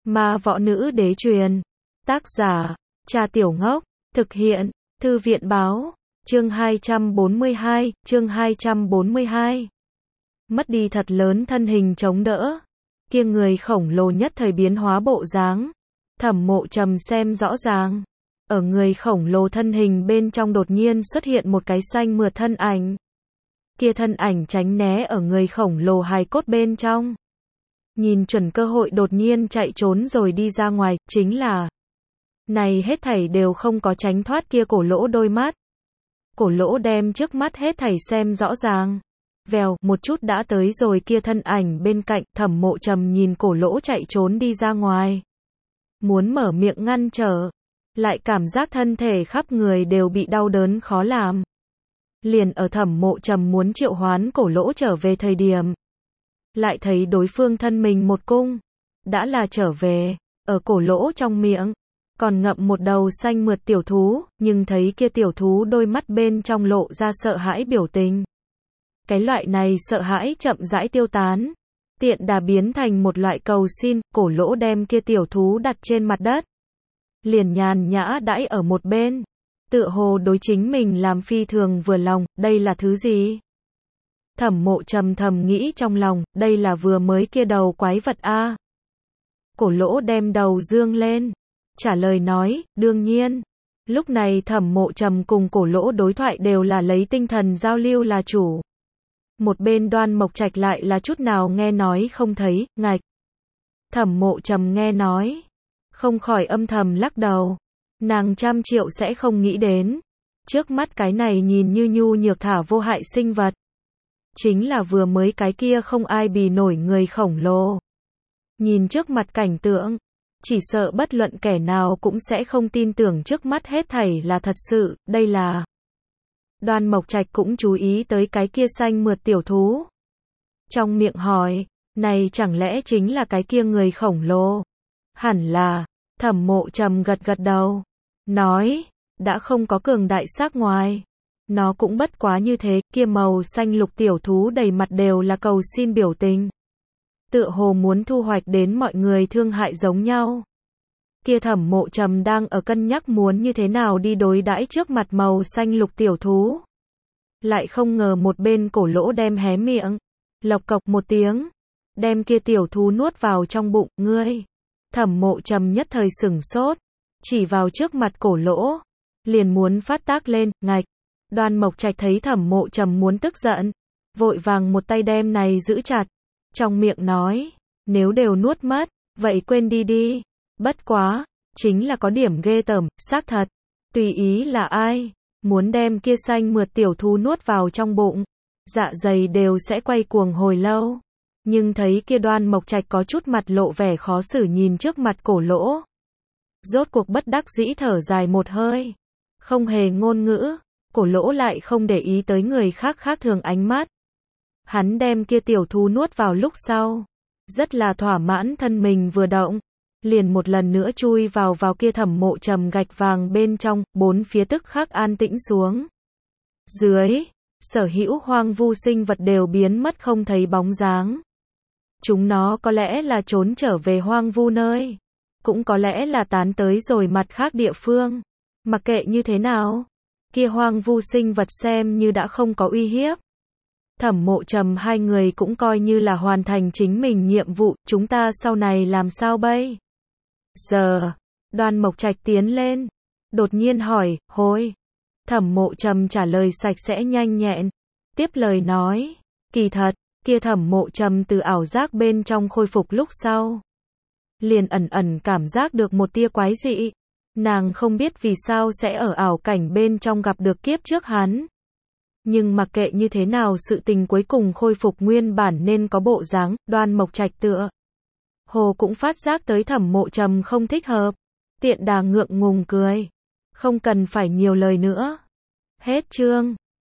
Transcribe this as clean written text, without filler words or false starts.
Ma võ nữ đế truyền. Tác giả, Trà Tiểu Ngốc. Thực hiện, Thư viện báo. Chương 242, chương 242. Mất đi thật lớn thân hình chống đỡ. Kia người khổng lồ nhất thời biến hóa bộ dáng. Thẩm Mộ Trầm xem rõ ràng. Ở người khổng lồ thân hình bên trong đột nhiên xuất hiện một cái xanh mượt thân ảnh. Kia thân ảnh tránh né ở người khổng lồ hài cốt bên trong. Nhìn chuẩn cơ hội đột nhiên chạy trốn rồi đi ra ngoài, chính là này hết thảy đều không có tránh thoát kia cổ lỗ đôi mắt. Cổ lỗ đem trước mắt hết thảy xem rõ ràng. Vèo, một chút đã tới rồi kia thân ảnh bên cạnh, Thẩm Mộ Trầm nhìn cổ lỗ chạy trốn đi ra ngoài. Muốn mở miệng ngăn trở, lại cảm giác thân thể khắp người đều bị đau đớn khó làm. Liền ở Thẩm Mộ Trầm muốn triệu hoán cổ lỗ trở về thời điểm, lại thấy đối phương thân mình một cung, đã là trở về, ở cổ lỗ trong miệng, còn ngậm một đầu xanh mượt tiểu thú, nhưng thấy kia tiểu thú đôi mắt bên trong lộ ra sợ hãi biểu tình. Cái loại này sợ hãi chậm rãi tiêu tán, tiện đà biến thành một loại cầu xin, cổ lỗ đem kia tiểu thú đặt trên mặt đất. Liền nhàn nhã đãi ở một bên, tựa hồ đối chính mình làm phi thường vừa lòng, đây là thứ gì? Thẩm Mộ Trầm thầm nghĩ trong lòng, đây là vừa mới kia đầu quái vật a. Cổ lỗ đem đầu dương lên, trả lời nói, đương nhiên. Lúc này Thẩm Mộ Trầm cùng cổ lỗ đối thoại đều là lấy tinh thần giao lưu là chủ. Một bên Đoan Mộc Trạch lại là chút nào nghe nói không thấy, ngạch. Thẩm Mộ Trầm nghe nói, không khỏi âm thầm lắc đầu. Nàng trăm triệu sẽ không nghĩ đến, trước mắt cái này nhìn như nhu nhược thả vô hại sinh vật, chính là vừa mới cái kia không ai bì nổi người khổng lồ. Nhìn trước mặt cảnh tượng, chỉ sợ bất luận kẻ nào cũng sẽ không tin tưởng trước mắt hết thảy là thật sự, đây là. Đoan Mộc Trạch cũng chú ý tới cái kia xanh mượt tiểu thú. Trong miệng hỏi, này chẳng lẽ chính là cái kia người khổng lồ? Hẳn là. Thẩm Mộ Trầm gật gật đầu, nói, đã không có cường đại sắc ngoài. Nó cũng bất quá như thế, kia màu xanh lục tiểu thú đầy mặt đều là cầu xin biểu tình. Tựa hồ muốn thu hoạch đến mọi người thương hại giống nhau. Kia Thẩm Mộ Trầm đang ở cân nhắc muốn như thế nào đi đối đãi trước mặt màu xanh lục tiểu thú. Lại không ngờ một bên cổ lỗ đem hé miệng, lộc cộc một tiếng, đem kia tiểu thú nuốt vào trong bụng, ngươi. Thẩm Mộ Trầm nhất thời sửng sốt, chỉ vào trước mặt cổ lỗ, liền muốn phát tác lên, ngạch. Đoan Mộc Trạch thấy Thẩm Mộ Trầm muốn tức giận, vội vàng một tay đem này giữ chặt, trong miệng nói, nếu đều nuốt mất, vậy quên đi đi. Bất quá, chính là có điểm ghê tởm, xác thật, tùy ý là ai, muốn đem kia xanh mượt tiểu thú nuốt vào trong bụng, dạ dày đều sẽ quay cuồng hồi lâu. Nhưng thấy kia Đoan Mộc Trạch có chút mặt lộ vẻ khó xử nhìn trước mặt cổ lỗ. Rốt cuộc bất đắc dĩ thở dài một hơi. Không hề ngôn ngữ, cổ lỗ lại không để ý tới người khác khác thường ánh mắt. Hắn đem kia tiểu thú nuốt vào lúc sau. Rất là thỏa mãn thân mình vừa động. Liền một lần nữa chui vào kia Thẩm Mộ Trầm gạch vàng bên trong, bốn phía tức khắc an tĩnh xuống. Dưới, sở hữu hoang vu sinh vật đều biến mất không thấy bóng dáng. Chúng nó có lẽ là trốn trở về hoang vu nơi, cũng có lẽ là tán tới rồi mặt khác địa phương. Mặc kệ như thế nào, kia hoang vu sinh vật xem như đã không có uy hiếp. Thẩm Mộ Trầm hai người cũng coi như là hoàn thành chính mình nhiệm vụ, chúng ta sau này làm sao bây giờ? Đoan Mộc Trạch tiến lên, đột nhiên hỏi, hối. Thẩm Mộ Trầm trả lời sạch sẽ nhanh nhẹn, tiếp lời nói, kỳ thật. Kia Thẩm Mộ Trầm từ ảo giác bên trong khôi phục lúc sau, liền ẩn ẩn cảm giác được một tia quái dị. Nàng không biết vì sao sẽ ở ảo cảnh bên trong gặp được kiếp trước hắn. Nhưng mặc kệ như thế nào sự tình cuối cùng khôi phục nguyên bản nên có bộ dáng, Đoan Mộc Trạch tựa hồ cũng phát giác tới Thẩm Mộ Trầm không thích hợp. Tiện đà ngượng ngùng cười. Không cần phải nhiều lời nữa. Hết chương.